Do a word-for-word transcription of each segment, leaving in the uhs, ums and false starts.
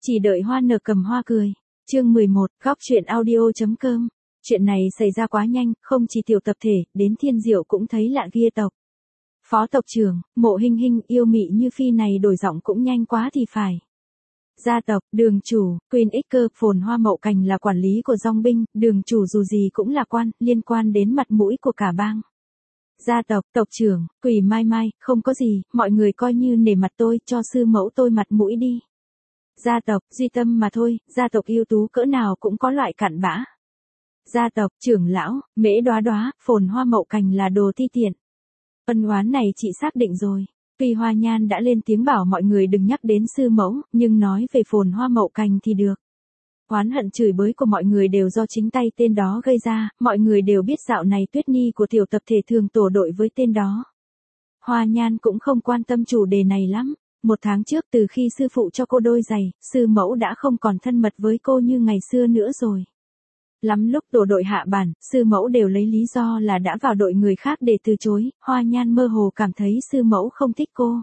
Chỉ đợi hoa nở cầm hoa cười. Chương mười một, góc truyện audio.com. Chuyện này xảy ra quá nhanh, không chỉ tiểu tập thể, đến Thiên Diệu cũng thấy lạ ghê tộc. Phó tộc trưởng, Mộ Hinh Hinh yêu mị như phi này đổi giọng cũng nhanh quá thì phải. Gia tộc, đường chủ, Queen X cơ, Phồn Hoa Mậu Cành là quản lý của dòng binh, đường chủ dù gì cũng là quan, liên quan đến mặt mũi của cả bang. Gia tộc, tộc trưởng, Quỷ Mai Mai, không có gì, mọi người coi như nể mặt tôi, cho sư mẫu tôi mặt mũi đi. Gia tộc, Duy Tâm mà thôi, gia tộc ưu tú cỡ nào cũng có loại cặn bã. Gia tộc, trưởng lão, Mễ Đóa Đóa, Phồn Hoa Mậu Cành là đồ ti tiện. Ân oán này chị xác định rồi. Tuy Hoa Nhan đã lên tiếng bảo mọi người đừng nhắc đến sư mẫu, nhưng nói về Phồn Hoa Mậu Cành thì được. Oán hận chửi bới của mọi người đều do chính tay tên đó gây ra, mọi người đều biết dạo này Tuyết Nhi của tiểu tập thể thường tổ đội với tên đó. Hoa Nhan cũng không quan tâm chủ đề này lắm. Một tháng trước từ khi sư phụ cho cô đôi giày, sư mẫu đã không còn thân mật với cô như ngày xưa nữa rồi. Lắm lúc tổ đội hạ bản, sư mẫu đều lấy lý do là đã vào đội người khác để từ chối, Hoa Nhan mơ hồ cảm thấy sư mẫu không thích cô.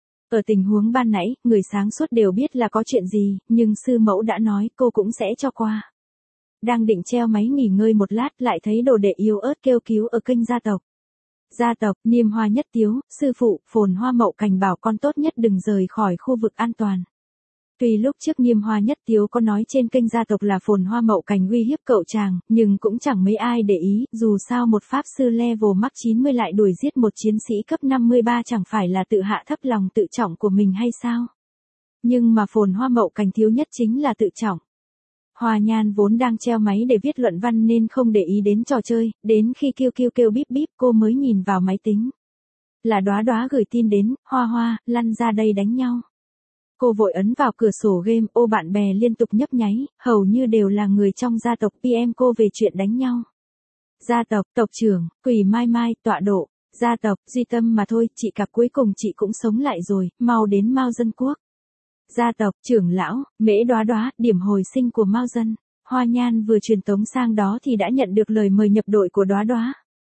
Ở tình huống ban nãy, người sáng suốt đều biết là có chuyện gì, nhưng sư mẫu đã nói cô cũng sẽ cho qua. Đang định treo máy nghỉ ngơi một lát lại thấy đồ đệ yếu ớt kêu cứu ở kênh gia tộc. Gia tộc, Niêm Hoa Nhất Tiếu, sư phụ, Phồn Hoa Mậu Cành bảo con tốt nhất đừng rời khỏi khu vực an toàn. Tuy lúc trước Niêm Hoa Nhất Tiếu có nói trên kênh gia tộc là Phồn Hoa Mậu Cành uy hiếp cậu chàng, nhưng cũng chẳng mấy ai để ý, dù sao một pháp sư level mắc chín mươi lại đuổi giết một chiến sĩ cấp năm mươi ba chẳng phải là tự hạ thấp lòng tự trọng của mình hay sao? Nhưng mà Phồn Hoa Mậu Cành thiếu nhất chính là tự trọng. Hoa Nhan vốn đang treo máy để viết luận văn nên không để ý đến trò chơi, đến khi kêu kêu kêu bíp bíp cô mới nhìn vào máy tính. Là Đóa Đóa gửi tin đến, Hoa Hoa, lăn ra đây đánh nhau. Cô vội ấn vào cửa sổ game, ô bạn bè liên tục nhấp nháy, hầu như đều là người trong gia tộc pê em cô về chuyện đánh nhau. Gia tộc, tộc trưởng, Quỷ Mai Mai, tọa độ, gia tộc, Duy Tâm mà thôi, chị cặp cuối cùng chị cũng sống lại rồi, mau đến Mao Dân Quốc. Gia tộc, trưởng lão, Mễ Đóa Đóa, điểm hồi sinh của Mao Dân. Hoa Nhan vừa truyền tống sang đó thì đã nhận được lời mời nhập đội của Đóa Đóa.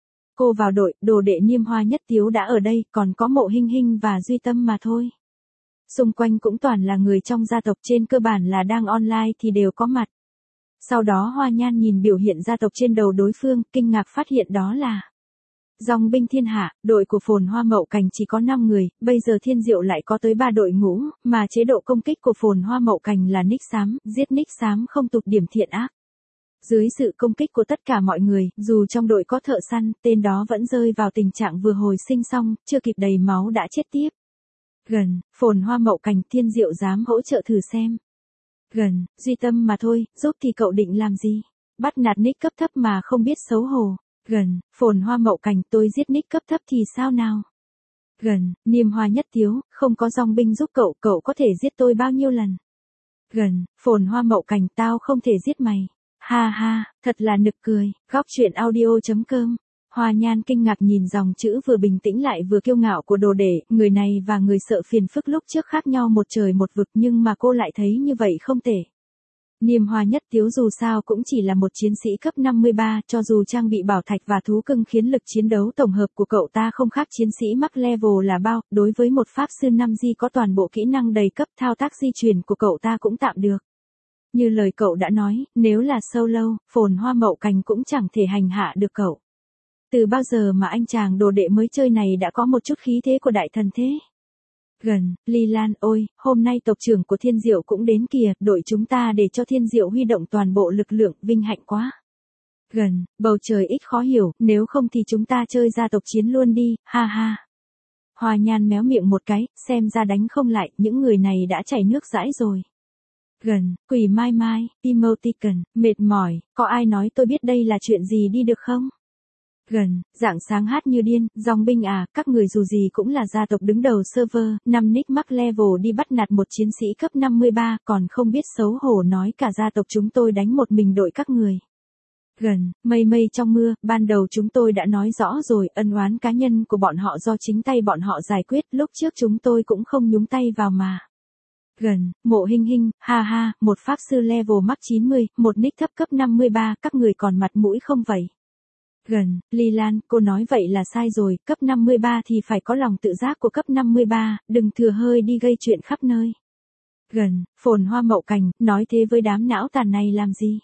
Cô vào đội, đồ đệ Niêm Hoa Nhất Tiếu đã ở đây, còn có Mộ Hinh Hinh và Duy Tâm mà thôi. Xung quanh cũng toàn là người trong gia tộc, trên cơ bản là đang online thì đều có mặt. Sau đó Hoa Nhan nhìn biểu hiện gia tộc trên đầu đối phương, kinh ngạc phát hiện đó là dòng binh thiên hạ, đội của Phồn Hoa Mậu Cành chỉ có năm người, bây giờ Thiên Diệu lại có tới ba đội ngũ, mà chế độ công kích của Phồn Hoa Mậu Cành là nick xám, giết nick xám không tụt điểm thiện ác. Dưới sự công kích của tất cả mọi người, dù trong đội có thợ săn, tên đó vẫn rơi vào tình trạng vừa hồi sinh xong, chưa kịp đầy máu đã chết tiếp. Gần, Phồn Hoa Mậu Cành, Thiên Diệu dám hỗ trợ thử xem. Gần, Duy Tâm mà thôi, giúp thì cậu định làm gì? Bắt nạt nick cấp thấp mà không biết xấu hổ. Gần, Phồn Hoa Mậu Cành, tôi giết nick cấp thấp thì sao nào? Gần, Niêm Hoa Nhất Tiếu, không có dòng binh giúp cậu, cậu có thể giết tôi bao nhiêu lần? Gần, Phồn Hoa Mậu Cành, tao không thể giết mày. Ha ha, thật là nực cười. Góc truyện audio.com. Hoa Nhan kinh ngạc nhìn dòng chữ vừa bình tĩnh lại vừa kiêu ngạo của đồ đệ, người này và người sợ phiền phức lúc trước khác nhau một trời một vực, nhưng mà cô lại thấy như vậy không tệ. Niêm Hoa Nhất Tiếu dù sao cũng chỉ là một chiến sĩ cấp năm mươi ba, cho dù trang bị bảo thạch và thú cưng khiến lực chiến đấu tổng hợp của cậu ta không khác chiến sĩ mắc level là bao, đối với một pháp sư năm G có toàn bộ kỹ năng đầy cấp, thao tác di chuyển của cậu ta cũng tạm được. Như lời cậu đã nói, nếu là solo, Phồn Hoa Mậu Cành cũng chẳng thể hành hạ được cậu. Từ bao giờ mà anh chàng đồ đệ mới chơi này đã có một chút khí thế của đại thần thế? Gần, Ly Lan, ôi, hôm nay tộc trưởng của Thiên Diệu cũng đến kìa, đội chúng ta để cho Thiên Diệu huy động toàn bộ lực lượng, vinh hạnh quá. Gần, bầu trời ít khó hiểu, nếu không thì chúng ta chơi gia tộc chiến luôn đi, ha ha. Hoa Nhan méo miệng một cái, xem ra đánh không lại, những người này đã chảy nước dãi rồi. Gần, Quỷ Mai Mai, emoticon, mệt mỏi, có ai nói tôi biết đây là chuyện gì đi được không? Gần, dạng sáng hát như điên, dòng binh à, các người dù gì cũng là gia tộc đứng đầu server, năm nick mắc level đi bắt nạt một chiến sĩ cấp năm mươi ba, còn không biết xấu hổ nói cả gia tộc chúng tôi đánh một mình đội các người. Gần, mây mây trong mưa, ban đầu chúng tôi đã nói rõ rồi, ân oán cá nhân của bọn họ do chính tay bọn họ giải quyết, lúc trước chúng tôi cũng không nhúng tay vào mà. Gần, Mộ Hinh Hinh, ha ha, một pháp sư level mắc chín mươi, một nick thấp cấp năm mươi ba, các người còn mặt mũi không vậy? Gần, Ly Lan, cô nói vậy là sai rồi, cấp năm mươi ba thì phải có lòng tự giác của cấp năm mươi ba, đừng thừa hơi đi gây chuyện khắp nơi. Gần, Phồn Hoa Mậu Cành, nói thế với đám não tàn này làm gì?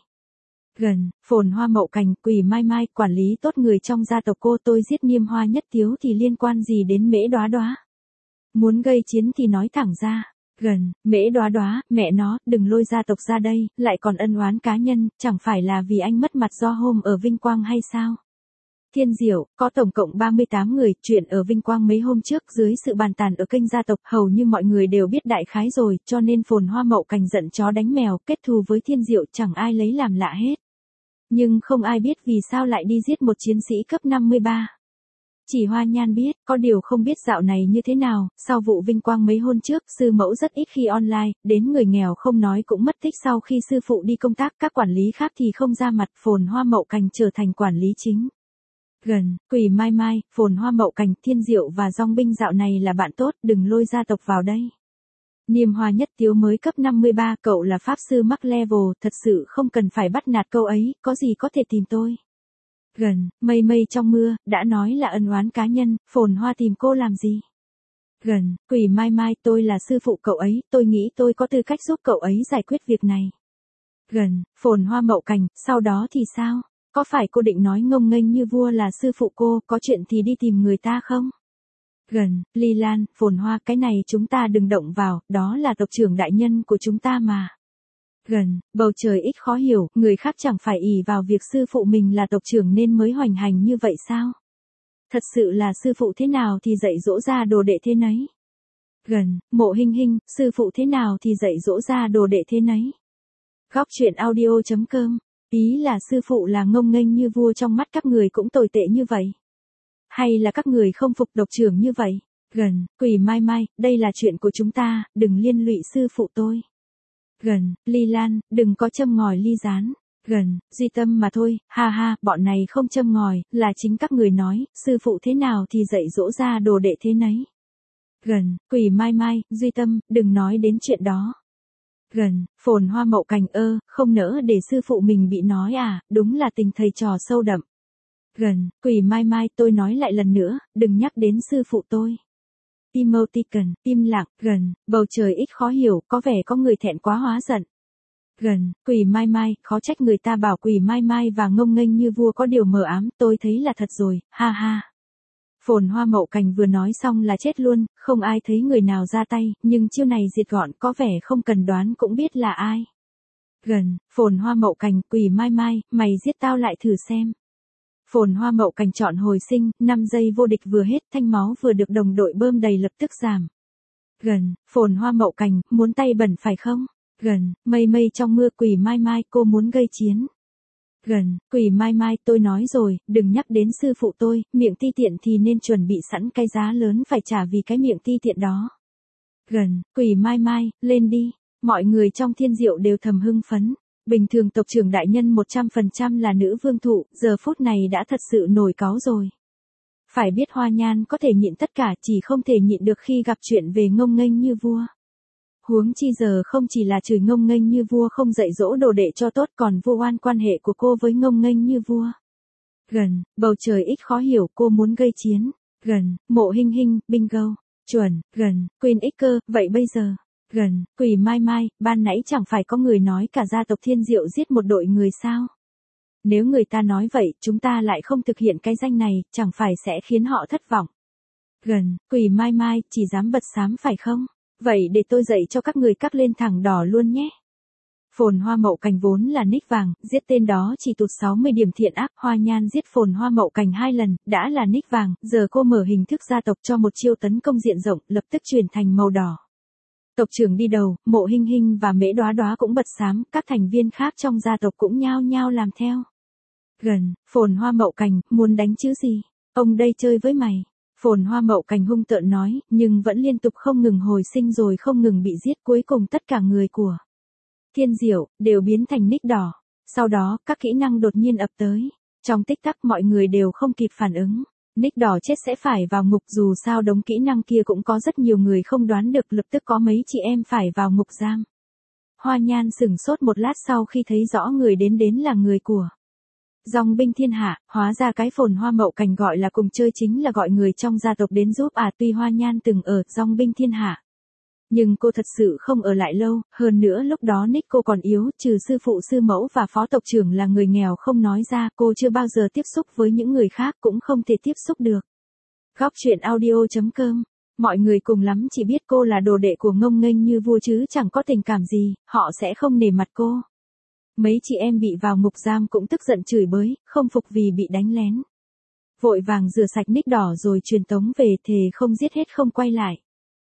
Gần, Phồn Hoa Mậu Cành, Quỷ Mai Mai, quản lý tốt người trong gia tộc cô, tôi giết Niêm Hoa Nhất Tiếu thì liên quan gì đến Mễ Đoá Đoá? Muốn gây chiến thì nói thẳng ra. Gần, Mễ Đoá Đoá, mẹ nó, đừng lôi gia tộc ra đây, lại còn ân oán cá nhân, chẳng phải là vì anh mất mặt do hôm ở Vinh Quang hay sao? Thiên Diệu, có tổng cộng ba mươi tám người, chuyện ở Vinh Quang mấy hôm trước dưới sự bàn tàn ở kênh gia tộc hầu như mọi người đều biết đại khái rồi, cho nên Phồn Hoa Mậu Cành giận chó đánh mèo, kết thù với Thiên Diệu chẳng ai lấy làm lạ hết. Nhưng không ai biết vì sao lại đi giết một chiến sĩ cấp năm mươi ba. Chỉ Hoa Nhan biết, có điều không biết dạo này như thế nào, sau vụ Vinh Quang mấy hôm trước, sư mẫu rất ít khi online, đến người nghèo không nói cũng mất tích sau khi sư phụ đi công tác, các quản lý khác thì không ra mặt, Phồn Hoa Mậu Cành trở thành quản lý chính. Gần, Quỷ Mai Mai, Phồn Hoa Mậu Cành, Thiên Diệu và Dong Binh dạo này là bạn tốt, đừng lôi gia tộc vào đây. Niêm Hoa Nhất Tiếu mới cấp năm mươi ba, cậu là pháp sư mắc level, thật sự không cần phải bắt nạt câu ấy, có gì có thể tìm tôi. Gần, Mây Mây trong mưa, đã nói là ân oán cá nhân, Phồn Hoa tìm cô làm gì? Gần, Quỷ Mai Mai, tôi là sư phụ cậu ấy, tôi nghĩ tôi có tư cách giúp cậu ấy giải quyết việc này. Gần, Phồn Hoa Mậu Cành, sau đó thì sao? Có phải cô định nói ngông nghênh như vua là sư phụ cô, có chuyện thì đi tìm người ta không? Gần, Ly Lan, Phồn Hoa, cái này chúng ta đừng động vào, đó là tộc trưởng đại nhân của chúng ta mà. Gần, Bầu Trời ít khó hiểu, người khác chẳng phải ỷ vào việc sư phụ mình là tộc trưởng nên mới hoành hành như vậy sao? Thật sự là sư phụ thế nào thì dạy dỗ ra đồ đệ thế nấy. Gần, Mộ Hinh Hinh, sư phụ thế nào thì dạy dỗ ra đồ đệ thế nấy. Góc truyện audio chấm com, ý là sư phụ là ngông nghênh như vua trong mắt các người cũng tồi tệ như vậy. Hay là các người không phục tộc trưởng như vậy? Gần, Quỷ Mai Mai, đây là chuyện của chúng ta, đừng liên lụy sư phụ tôi. Gần, Ly Lan, đừng có châm ngòi ly gián. Gần, Duy Tâm mà thôi, ha ha, bọn này không châm ngòi, là chính các người nói, sư phụ thế nào thì dạy dỗ ra đồ đệ thế nấy. Gần, Quỷ Mai Mai, Duy Tâm, đừng nói đến chuyện đó. Gần, Phồn Hoa Mậu Cành ơ, không nỡ để sư phụ mình bị nói à, đúng là tình thầy trò sâu đậm. Gần, Quỷ Mai Mai, tôi nói lại lần nữa, đừng nhắc đến sư phụ tôi. Emoticon, im lặng. Gần, Bầu Trời ít khó hiểu, có vẻ có người thẹn quá hóa giận. Gần, Quỷ Mai Mai, khó trách người ta bảo Quỷ Mai Mai và ngông nghênh như vua có điều mờ ám, tôi thấy là thật rồi, ha ha. Phồn Hoa Mậu Cành vừa nói xong là chết luôn, không ai thấy người nào ra tay, nhưng chiêu này diệt gọn có vẻ không cần đoán cũng biết là ai. Gần, Phồn Hoa Mậu Cành, Quỷ Mai Mai, mày giết tao lại thử xem. Phồn Hoa Mậu Cành chọn hồi sinh, năm giây vô địch vừa hết, thanh máu vừa được đồng đội bơm đầy lập tức giảm. Gần, Phồn Hoa Mậu Cành, muốn tay bẩn phải không? Gần, Mây Mây trong mưa, Quỷ Mai Mai, cô muốn gây chiến. Gần, Quỷ Mai Mai, tôi nói rồi, đừng nhắc đến sư phụ tôi, miệng ti tiện thì nên chuẩn bị sẵn cái giá lớn phải trả vì cái miệng ti tiện đó. Gần, Quỷ Mai Mai, lên đi, mọi người trong Thiên Diệu đều thầm hưng phấn. Bình thường tộc trưởng đại nhân một trăm phần trăm là nữ vương thụ, giờ phút này đã thật sự nổi cáu rồi. Phải biết Hoa Nhan có thể nhịn tất cả, chỉ không thể nhịn được khi gặp chuyện về ngông nghênh như vua. Huống chi giờ không chỉ là chửi ngông nghênh như vua không dạy dỗ đồ đệ cho tốt còn vu oan quan hệ của cô với ngông nghênh như vua. Gần, Bầu Trời ít khó hiểu, cô muốn gây chiến. Gần, Mộ Hinh Hinh, bingo. Chuẩn, gần, Queen X cơ, vậy bây giờ. Gần, Quỷ Mai Mai, ban nãy chẳng phải có người nói cả gia tộc Thiên Diệu giết một đội người sao? Nếu người ta nói vậy, chúng ta lại không thực hiện cái danh này, chẳng phải sẽ khiến họ thất vọng. Gần, Quỷ Mai Mai, chỉ dám bật xám phải không? Vậy để tôi dạy cho các người cắt lên thẳng đỏ luôn nhé. Phồn Hoa Mậu Cành vốn là nick vàng, giết tên đó chỉ tụt sáu mươi điểm thiện ác, Hoa Nhan giết Phồn Hoa Mậu Cành hai lần, đã là nick vàng, giờ cô mở hình thức gia tộc cho một chiêu tấn công diện rộng, lập tức chuyển thành màu đỏ. Tộc trưởng đi đầu, Mộ Hinh Hinh và Mễ Đoá Đoá cũng bật xám, các thành viên khác trong gia tộc cũng nhao nhao làm theo. Gần, Phồn Hoa Mậu Cành, muốn đánh chứ gì? Ông đây chơi với mày. Phồn Hoa Mậu Cành hung tợn nói, nhưng vẫn liên tục không ngừng hồi sinh rồi không ngừng bị giết, cuối cùng tất cả người của Thiên Diệu đều biến thành nick đỏ. Sau đó, các kỹ năng đột nhiên ập tới. Trong tích tắc mọi người đều không kịp phản ứng. Nick đỏ chết sẽ phải vào ngục, dù sao đống kỹ năng kia cũng có rất nhiều người không đoán được, lập tức có mấy chị em phải vào ngục giam. Hoa Nhan sửng sốt một lát sau khi thấy rõ người đến đến là người của Dòng binh thiên hạ, hóa ra cái Phồn Hoa Mậu Cành gọi là cùng chơi chính là gọi người trong gia tộc đến giúp à, tuy Hoa Nhan từng ở Dòng binh thiên hạ. Nhưng cô thật sự không ở lại lâu, hơn nữa lúc đó Nick cô còn yếu, trừ sư phụ sư mẫu và phó tộc trưởng là người nghèo không nói ra, cô chưa bao giờ tiếp xúc với những người khác cũng không thể tiếp xúc được. Góc truyện audio chấm com. Mọi người cùng lắm chỉ biết cô là đồ đệ của ngông nghênh như vua chứ chẳng có tình cảm gì, họ sẽ không nể mặt cô. Mấy chị em bị vào ngục giam cũng tức giận chửi bới, không phục vì bị đánh lén. Vội vàng rửa sạch Nick đỏ rồi truyền tống về, thề không giết hết không quay lại.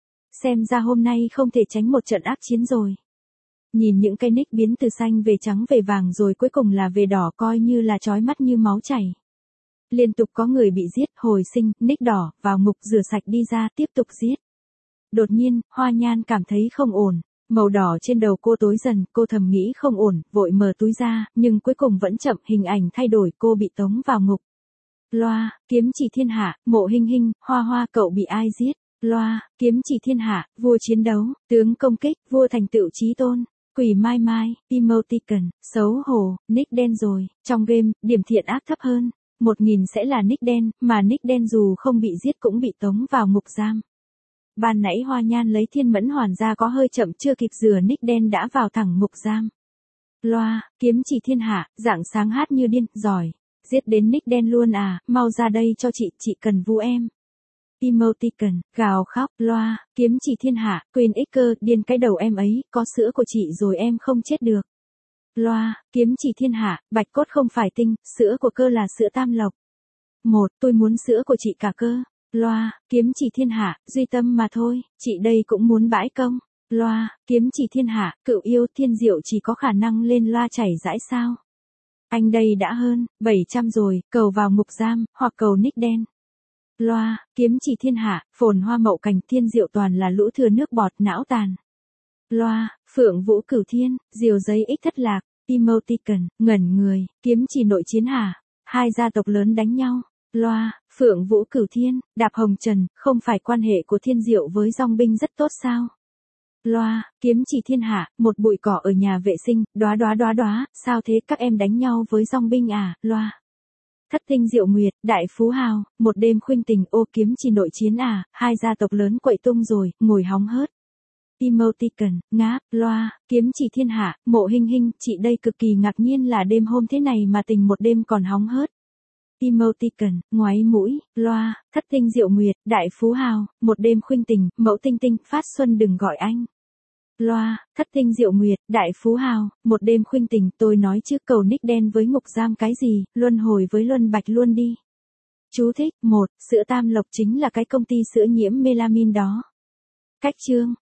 Xem ra hôm nay không thể tránh một trận ác chiến rồi. Nhìn những cái Nick biến từ xanh về trắng về vàng rồi cuối cùng là về đỏ coi như là chói mắt như máu chảy. Liên tục có người bị giết, hồi sinh, Nick đỏ, vào ngục rửa sạch đi ra, tiếp tục giết. Đột nhiên, Hoa Nhan cảm thấy không ổn. Màu đỏ trên đầu cô tối dần, cô thầm nghĩ không ổn, vội mở túi ra, nhưng cuối cùng vẫn chậm, hình ảnh thay đổi, cô bị tống vào ngục. Loa, kiếm chỉ thiên hạ, Mộ Hinh Hinh, Hoa Hoa cậu bị ai giết? Loa, kiếm chỉ thiên hạ, vua chiến đấu, tướng công kích, vua thành tựu chí tôn. Quỷ Mai Mai, emoticon, xấu hổ, Nick đen rồi, trong game, điểm thiện ác thấp hơn. Một nghìn sẽ là Nick đen, mà Nick đen dù không bị giết cũng bị tống vào ngục giam. Ban nãy Hoa Nhan lấy thiên mẫn hoàn ra có hơi chậm, chưa kịp rửa Nick đen đã vào thẳng ngục giam. Loa, kiếm chỉ thiên hạ, rạng sáng hát như điên, giỏi. Giết đến Nick đen luôn à, mau ra đây cho chị, chị cần vu em. Emoticon, gào khóc, Loa, kiếm chỉ thiên hạ, Queen X cơ, điên cái đầu em ấy, có sữa của chị rồi em không chết được. Loa, kiếm chỉ thiên hạ, bạch cốt không phải tinh, sữa của cơ là sữa tam lộc. Một, tôi muốn sữa của chị cả cơ. Loa, kiếm chỉ thiên hạ, duy tâm mà thôi, chị đây cũng muốn bãi công. Loa, kiếm chỉ thiên hạ, cựu yêu thiên diệu chỉ có khả năng lên loa chảy rãi sao. Anh đây đã hơn, bảy trăm rồi, cầu vào ngục giam, hoặc cầu Nick đen. Loa, kiếm chỉ thiên hạ, phồn hoa mậu cảnh thiên diệu toàn là lũ thừa nước bọt não tàn. Loa, phượng vũ cửu thiên, diều giấy ích thất lạc, emoticon, ngẩn người, kiếm chỉ nội chiến hả? Hai gia tộc lớn đánh nhau. Loa, phượng vũ cửu thiên, đạp hồng trần, không phải quan hệ của thiên diệu với dòng binh rất tốt sao? Loa, kiếm chỉ thiên hạ, một bụi cỏ ở nhà vệ sinh, đóa đóa đóa đóa, sao thế các em đánh nhau với dòng binh à? Loa. Thất tinh diệu nguyệt, đại phú hào, một đêm khuynh tình, ô kiếm chỉ nội chiến à, hai gia tộc lớn quậy tung rồi, ngồi hóng hớt. Emoticon, ngáp, Loa, kiếm chỉ thiên hạ, Mộ Hinh Hinh, chị đây cực kỳ ngạc nhiên là đêm hôm thế này mà tình một đêm còn hóng hớt. Emoticon, ngoáy mũi, Loa, thất tinh diệu nguyệt, đại phú hào, một đêm khuynh tình, mẫu tinh tinh, phát xuân đừng gọi anh. Loa, thất tinh diệu nguyệt, đại phú hào, một đêm khuynh tình, tôi nói chứ cầu Nick đen với ngục giam cái gì, luân hồi với luân bạch luôn đi. Chú thích, một, sữa tam lộc chính là cái công ty sữa nhiễm melamin đó. Cách chương.